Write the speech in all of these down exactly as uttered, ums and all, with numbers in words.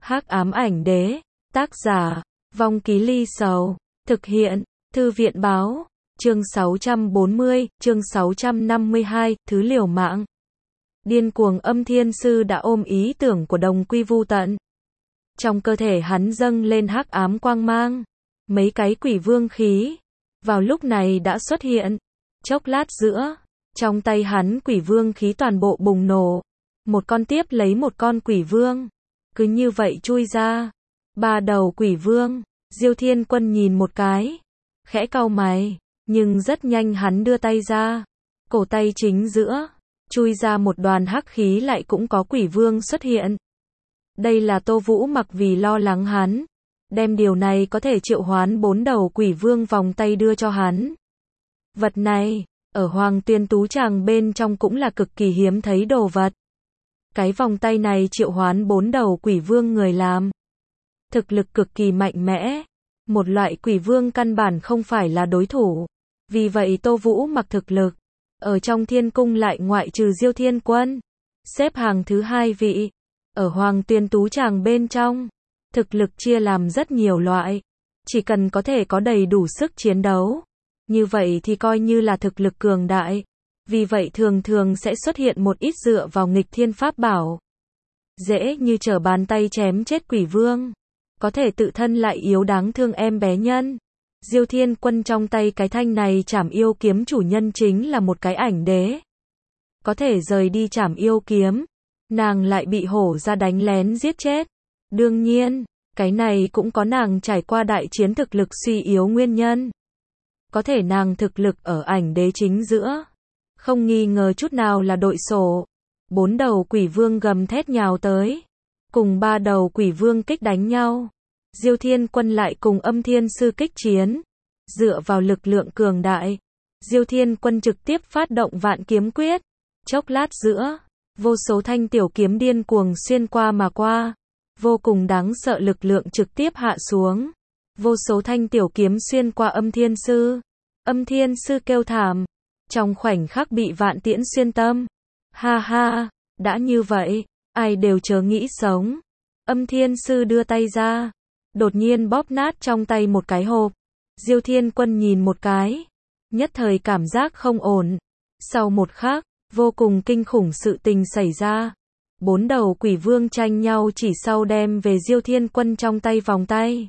Hắc ám ảnh đế, tác giả, Vong Ký Ly Sầu, thực hiện, Thư viện báo, chương sáu trăm bốn mươi, chương sáu trăm năm mươi hai, thứ liều mạng. Điên cuồng Âm Thiên Sư đã ôm ý tưởng của đồng quy vu tận. Trong cơ thể hắn dâng lên hắc ám quang mang, mấy cái quỷ vương khí, vào lúc này đã xuất hiện. Chốc lát giữa, trong tay hắn quỷ vương khí toàn bộ bùng nổ, một con tiếp lấy một con quỷ vương, cứ như vậy chui ra. Ba đầu quỷ vương, Diêu Thiên Quân nhìn một cái, khẽ cau mày, nhưng rất nhanh hắn đưa tay ra, cổ tay chính giữa, chui ra một đoàn hắc khí lại cũng có quỷ vương xuất hiện. Đây là Tô Vũ Mặc vì lo lắng hắn, đem điều này có thể triệu hoán bốn đầu quỷ vương vòng tay đưa cho hắn. Vật này, ở Hoàng Tuyên Tú Tràng bên trong cũng là cực kỳ hiếm thấy đồ vật. Cái vòng tay này triệu hoán bốn đầu quỷ vương người làm. Thực lực cực kỳ mạnh mẽ. Một loại quỷ vương căn bản không phải là đối thủ. Vì vậy Tô Vũ Mặc thực lực, ở trong thiên cung lại ngoại trừ Diêu Thiên Quân, xếp hàng thứ hai vị. Ở Hoàng Tuyên Tú Tràng bên trong, thực lực chia làm rất nhiều loại. Chỉ cần có thể có đầy đủ sức chiến đấu, như vậy thì coi như là thực lực cường đại. Vì vậy thường thường sẽ xuất hiện một ít dựa vào nghịch thiên pháp bảo, dễ như trở bàn tay chém chết quỷ vương, có thể tự thân lại yếu đáng thương em bé nhân. Diêu Thiên Quân trong tay cái thanh này trảm yêu kiếm chủ nhân chính là một cái ảnh đế. Có thể rời đi trảm yêu kiếm, nàng lại bị hổ ra đánh lén giết chết. Đương nhiên, cái này cũng có nàng trải qua đại chiến thực lực suy yếu nguyên nhân. Có thể nàng thực lực ở ảnh đế chính giữa, không nghi ngờ chút nào là đội sổ. Bốn đầu quỷ vương gầm thét nhào tới, cùng ba đầu quỷ vương kích đánh nhau. Diêu Thiên Quân lại cùng Âm Thiên Sư kích chiến. Dựa vào lực lượng cường đại, Diêu Thiên Quân trực tiếp phát động Vạn Kiếm Quyết. Chốc lát giữa, vô số thanh tiểu kiếm điên cuồng xuyên qua mà qua. Vô cùng đáng sợ lực lượng trực tiếp hạ xuống. Vô số thanh tiểu kiếm xuyên qua Âm Thiên Sư. Âm Thiên Sư kêu thảm, trong khoảnh khắc bị vạn tiễn xuyên tâm. Ha ha, đã như vậy, ai đều chớ nghĩ sống. Âm Thiên Sư đưa tay ra, đột nhiên bóp nát trong tay một cái hộp. Diêu Thiên Quân nhìn một cái, nhất thời cảm giác không ổn. Sau một khắc, vô cùng kinh khủng sự tình xảy ra. Bốn đầu quỷ vương tranh nhau chỉ sau đem về Diêu Thiên Quân trong tay vòng tay.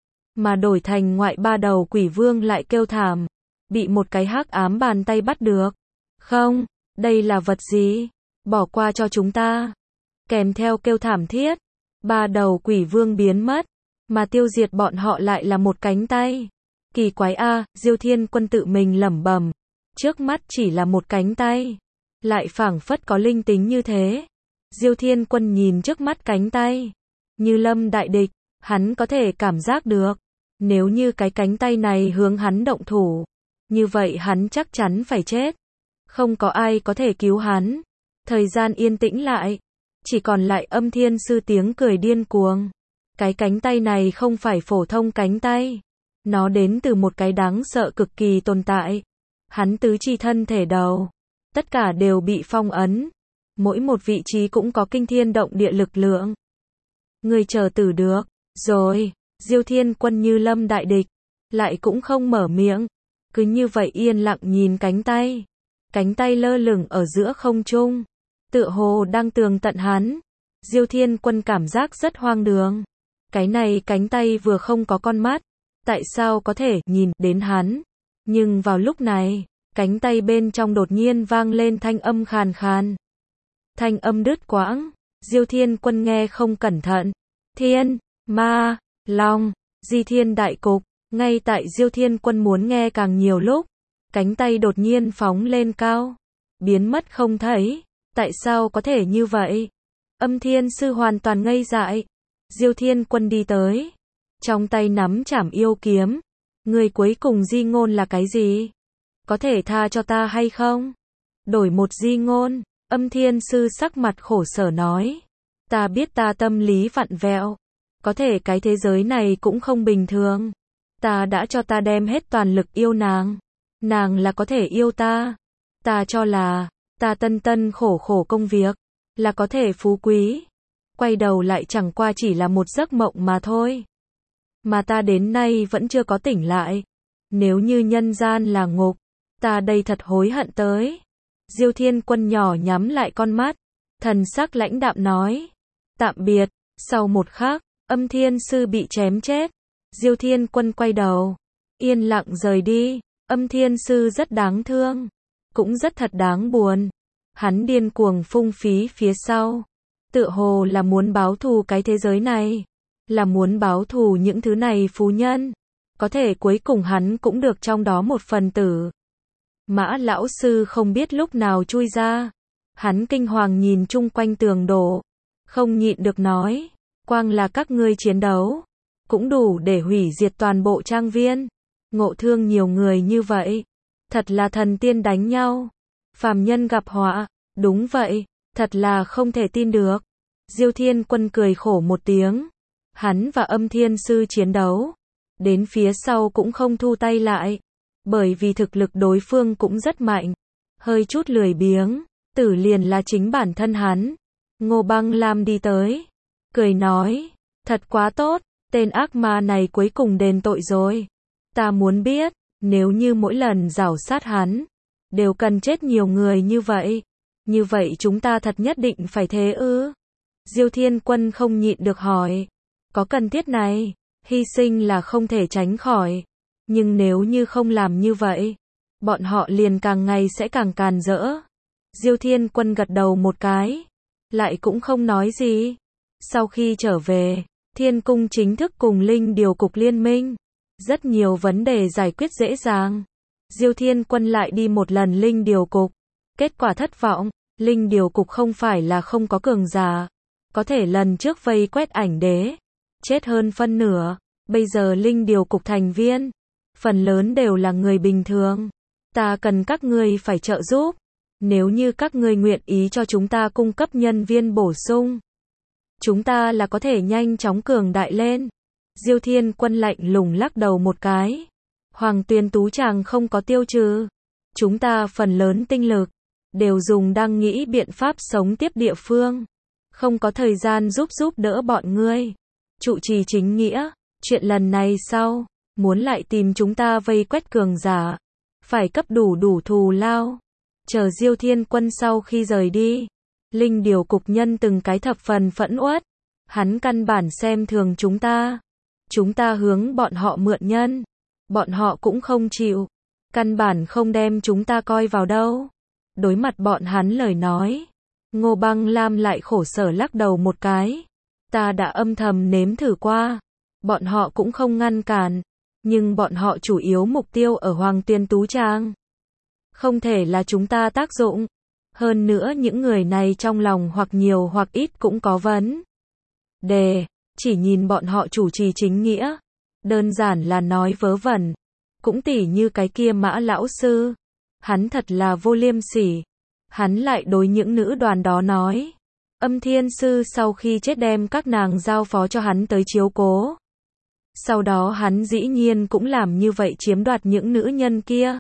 Mà đổi thành ngoại ba đầu quỷ vương lại kêu thảm, bị một cái hắc ám bàn tay bắt được. Không, đây là vật gì? Bỏ qua cho chúng ta. Kèm theo kêu thảm thiết, ba đầu quỷ vương biến mất, mà tiêu diệt bọn họ lại là một cánh tay. Kỳ quái a, Diêu Thiên Quân tự mình lẩm bẩm, trước mắt chỉ là một cánh tay, lại phảng phất có linh tính như thế. Diêu Thiên Quân nhìn trước mắt cánh tay, như lâm đại địch, hắn có thể cảm giác được, nếu như cái cánh tay này hướng hắn động thủ, như vậy hắn chắc chắn phải chết. Không có ai có thể cứu hắn. Thời gian yên tĩnh lại, chỉ còn lại Âm Thiên Sư tiếng cười điên cuồng. Cái cánh tay này không phải phổ thông cánh tay, nó đến từ một cái đáng sợ cực kỳ tồn tại. Hắn tứ chi thân thể đầu, tất cả đều bị phong ấn, mỗi một vị trí cũng có kinh thiên động địa lực lượng. Người chờ tử được rồi. Diêu Thiên Quân như lâm đại địch, lại cũng không mở miệng, cứ như vậy yên lặng nhìn cánh tay. Cánh tay lơ lửng ở giữa không trung, tựa hồ đang tường tận hắn. Diêu Thiên Quân cảm giác rất hoang đường. Cái này cánh tay vừa không có con mắt, tại sao có thể nhìn đến hắn? Nhưng vào lúc này, cánh tay bên trong đột nhiên vang lên thanh âm khàn khàn. Thanh âm đứt quãng, Diêu Thiên Quân nghe không cẩn thận. Thiên, ma, long, di thiên đại cục. Ngay tại Diêu Thiên Quân muốn nghe càng nhiều lúc, cánh tay đột nhiên phóng lên cao, biến mất không thấy. Tại sao có thể như vậy? Âm Thiên Sư hoàn toàn ngây dại. Diêu Thiên Quân đi tới, trong tay nắm trảm yêu kiếm. Người cuối cùng di ngôn là cái gì? Có thể tha cho ta hay không? Đổi một di ngôn. Âm Thiên Sư sắc mặt khổ sở nói. Ta biết ta tâm lý vặn vẹo, có thể cái thế giới này cũng không bình thường. Ta đã cho ta đem hết toàn lực yêu nàng, nàng là có thể yêu ta. Ta cho là, ta tân tân khổ khổ công việc, là có thể phú quý. quay đầu lại chẳng qua chỉ là một giấc mộng mà thôi. Mà ta đến nay vẫn chưa có tỉnh lại. Nếu như nhân gian là ngục, ta đây thật hối hận tới. Diêu Thiên Quân nhỏ nhắm lại con mắt, thần sắc lãnh đạm nói. Tạm biệt. Sau một khắc, Âm Thiên Sư bị chém chết. Diêu Thiên Quân quay đầu, yên lặng rời đi. Âm Thiên Sư rất đáng thương, cũng rất thật đáng buồn. Hắn điên cuồng phung phí phía sau, tựa hồ là muốn báo thù cái thế giới này, là muốn báo thù những thứ này phú nhân. Có thể cuối cùng hắn cũng được trong đó một phần tử. Mã lão sư không biết lúc nào chui ra. Hắn kinh hoàng nhìn chung quanh tường đổ, không nhịn được nói, quang là các ngươi chiến đấu, cũng đủ để hủy diệt toàn bộ trang viên. Ngộ thương nhiều người như vậy, thật là thần tiên đánh nhau, phàm nhân gặp họa. Đúng vậy, thật là không thể tin được. Diêu Thiên Quân cười khổ một tiếng. Hắn và Âm Thiên Sư chiến đấu, đến phía sau cũng không thu tay lại, bởi vì thực lực đối phương cũng rất mạnh. Hơi chút lười biếng, tử liền là chính bản thân hắn. Ngô Băng Lam đi tới, cười nói, thật quá tốt, tên ác ma này cuối cùng đền tội rồi. Ta muốn biết, nếu như mỗi lần giảo sát hắn, đều cần chết nhiều người như vậy, như vậy chúng ta thật nhất định phải thế ư? Diêu Thiên Quân không nhịn được hỏi, có cần thiết này, hy sinh là không thể tránh khỏi, nhưng nếu như không làm như vậy, bọn họ liền càng ngày sẽ càng càn rỡ. Diêu Thiên Quân gật đầu một cái, lại cũng không nói gì. Sau khi trở về, Thiên Cung chính thức cùng Linh Điều Cục liên minh, rất nhiều vấn đề giải quyết dễ dàng. Diêu Thiên Quân lại đi một lần Linh Điều Cục, kết quả thất vọng. Linh Điều Cục không phải là không có cường giả, có thể lần trước vây quét Ảnh Đế, chết hơn phân nửa. Bây giờ Linh Điều Cục thành viên, phần lớn đều là người bình thường. Ta cần các ngươi phải trợ giúp. Nếu như các ngươi nguyện ý cho chúng ta cung cấp nhân viên bổ sung, chúng ta là có thể nhanh chóng cường đại lên. Diêu Thiên Quân lạnh lùng lắc đầu một cái. Hoàng Tuyền Tú Tràng không có tiêu trừ. Chúng ta phần lớn tinh lực đều dùng đang nghĩ biện pháp sống tiếp địa phương, không có thời gian giúp giúp đỡ bọn ngươi. Trụ trì chính nghĩa, chuyện lần này sau, muốn lại tìm chúng ta vây quét cường giả, phải cấp đủ đủ thù lao. Chờ Diêu Thiên Quân sau khi rời đi, Linh Điều Cục nhân từng cái thập phần phẫn uất. Hắn căn bản xem thường chúng ta. Chúng ta hướng bọn họ mượn nhân, bọn họ cũng không chịu. Căn bản không đem chúng ta coi vào đâu. Đối mặt bọn hắn lời nói, Ngô Băng Lam lại khổ sở lắc đầu một cái. Ta đã âm thầm nếm thử qua, bọn họ cũng không ngăn cản, nhưng bọn họ chủ yếu mục tiêu ở Hoàng Tuyền Tú Tràng. Không thể là chúng ta tác dụng. Hơn nữa những người này trong lòng hoặc nhiều hoặc ít cũng có vấn đề. Chỉ nhìn bọn họ chủ trì chính nghĩa, đơn giản là nói vớ vẩn. Cũng tỉ như cái kia Mã lão sư, hắn thật là vô liêm sỉ. Hắn lại đối những nữ đoàn đó nói, Âm Thiên Sư sau khi chết đem các nàng giao phó cho hắn tới chiếu cố. Sau đó hắn dĩ nhiên cũng làm như vậy chiếm đoạt những nữ nhân kia.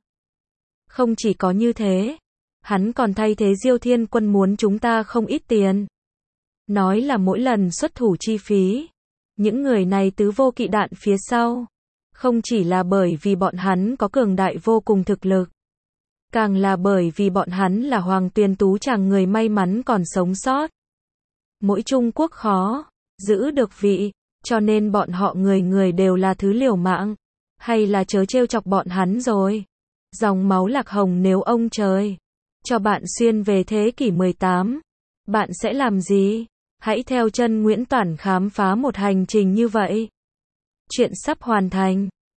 Không chỉ có như thế, hắn còn thay thế Diêu Thiên Quân muốn chúng ta không ít tiền. Nói là mỗi lần xuất thủ chi phí, những người này tứ vô kỵ đạn phía sau. Không chỉ là bởi vì bọn hắn có cường đại vô cùng thực lực, càng là bởi vì bọn hắn là Hoàng Tuyền Tú Tràng người may mắn còn sống sót. Mỗi Trung Quốc khó giữ được vị, cho nên bọn họ người người đều là thứ liều mạng. Hay là chớ trêu chọc bọn hắn rồi. Dòng máu Lạc Hồng nếu ông trời cho bạn xuyên về thế kỷ mười tám, bạn sẽ làm gì? Hãy theo chân Nguyễn Toản khám phá một hành trình như vậy. Chuyện sắp hoàn thành.